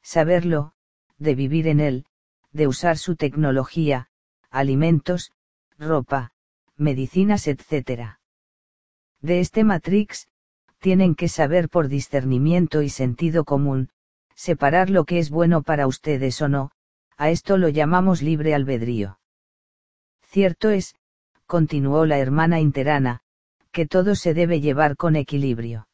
saberlo, de vivir en él, de usar su tecnología, alimentos, ropa, medicinas, etc. De este Matrix, tienen que saber por discernimiento y sentido común, separar lo que es bueno para ustedes o no, a esto lo llamamos libre albedrío. Cierto es, continuó la hermana interana, que todo se debe llevar con equilibrio.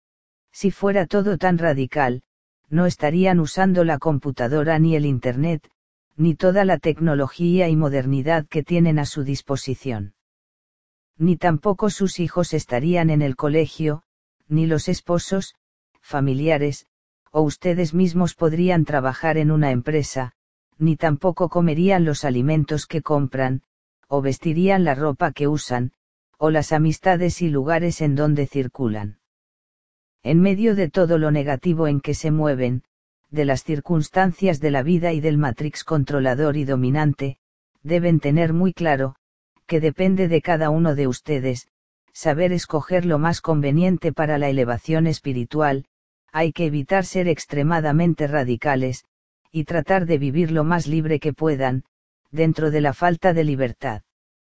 Si fuera todo tan radical, no estarían usando la computadora ni el Internet, ni toda la tecnología y modernidad que tienen a su disposición. Ni tampoco sus hijos estarían en el colegio, ni los esposos, familiares, o ustedes mismos podrían trabajar en una empresa, ni tampoco comerían los alimentos que compran, o vestirían la ropa que usan, o las amistades y lugares en donde circulan. En medio de todo lo negativo en que se mueven, de las circunstancias de la vida y del matrix controlador y dominante, deben tener muy claro, que depende de cada uno de ustedes, saber escoger lo más conveniente para la elevación espiritual. Hay que evitar ser extremadamente radicales, y tratar de vivir lo más libre que puedan, dentro de la falta de libertad.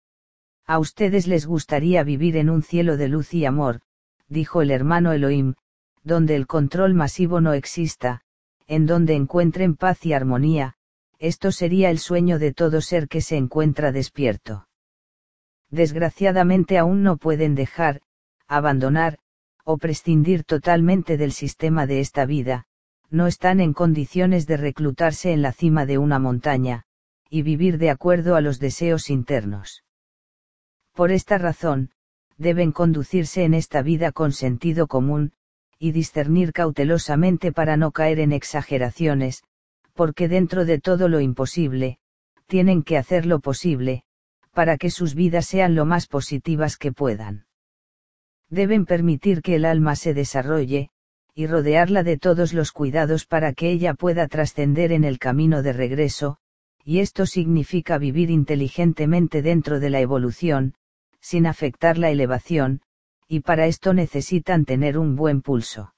A ustedes les gustaría vivir en un cielo de luz y amor, dijo el hermano Elohim, donde el control masivo no exista, en donde encuentren paz y armonía. Esto sería el sueño de todo ser que se encuentra despierto. Desgraciadamente aún no pueden dejar, abandonar, o prescindir totalmente del sistema de esta vida, no están en condiciones de reclutarse en la cima de una montaña, y vivir de acuerdo a los deseos internos. Por esta razón, deben conducirse en esta vida con sentido común, y discernir cautelosamente para no caer en exageraciones, porque dentro de todo lo imposible, tienen que hacer lo posible, para que sus vidas sean lo más positivas que puedan. Deben permitir que el alma se desarrolle, y rodearla de todos los cuidados para que ella pueda trascender en el camino de regreso, y esto significa vivir inteligentemente dentro de la evolución, sin afectar la elevación, y para esto necesitan tener un buen pulso.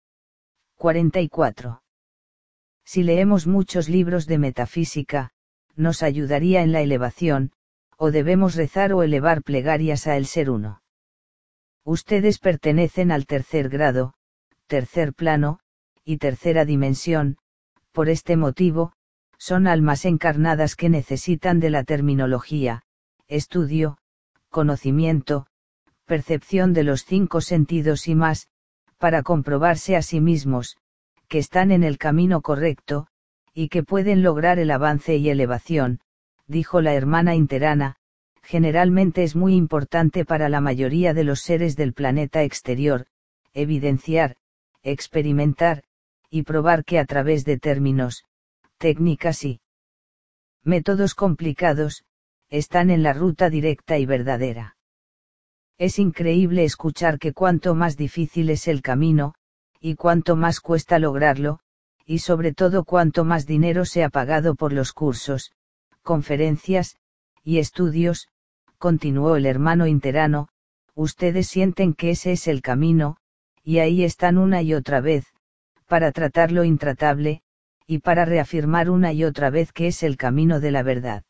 44. Si leemos muchos libros de metafísica, nos ayudaría en la elevación, o debemos rezar o elevar plegarias a el Ser Uno. Ustedes pertenecen al tercer grado, tercer plano, y tercera dimensión. Por este motivo, son almas encarnadas que necesitan de la terminología, estudio, conocimiento, percepción de los 5 sentidos y más, para comprobarse a sí mismos, que están en el camino correcto, y que pueden lograr el avance y elevación, dijo la hermana interana. Generalmente es muy importante para la mayoría de los seres del planeta exterior, evidenciar, experimentar, y probar que a través de términos, técnicas y métodos complicados, están en la ruta directa y verdadera. Es increíble escuchar que cuanto más difícil es el camino, y cuanto más cuesta lograrlo, y sobre todo cuanto más dinero se ha pagado por los cursos, conferencias, y estudios, continuó el hermano interano, ustedes sienten que ese es el camino, y ahí están una y otra vez, para tratar lo intratable, y para reafirmar una y otra vez que es el camino de la verdad.